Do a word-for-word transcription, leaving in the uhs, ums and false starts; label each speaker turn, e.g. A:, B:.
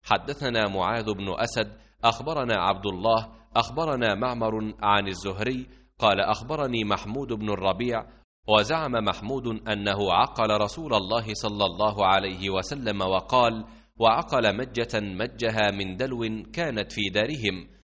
A: حدثنا معاذ بن أسد أخبرنا عبد الله أخبرنا معمر عن الزهري قال أخبرني محمود بن الربيع وزعم محمود أنه عقل رسول الله صلى الله عليه وسلم وقال: وعقل مجة مجها من دلو كانت في دارهم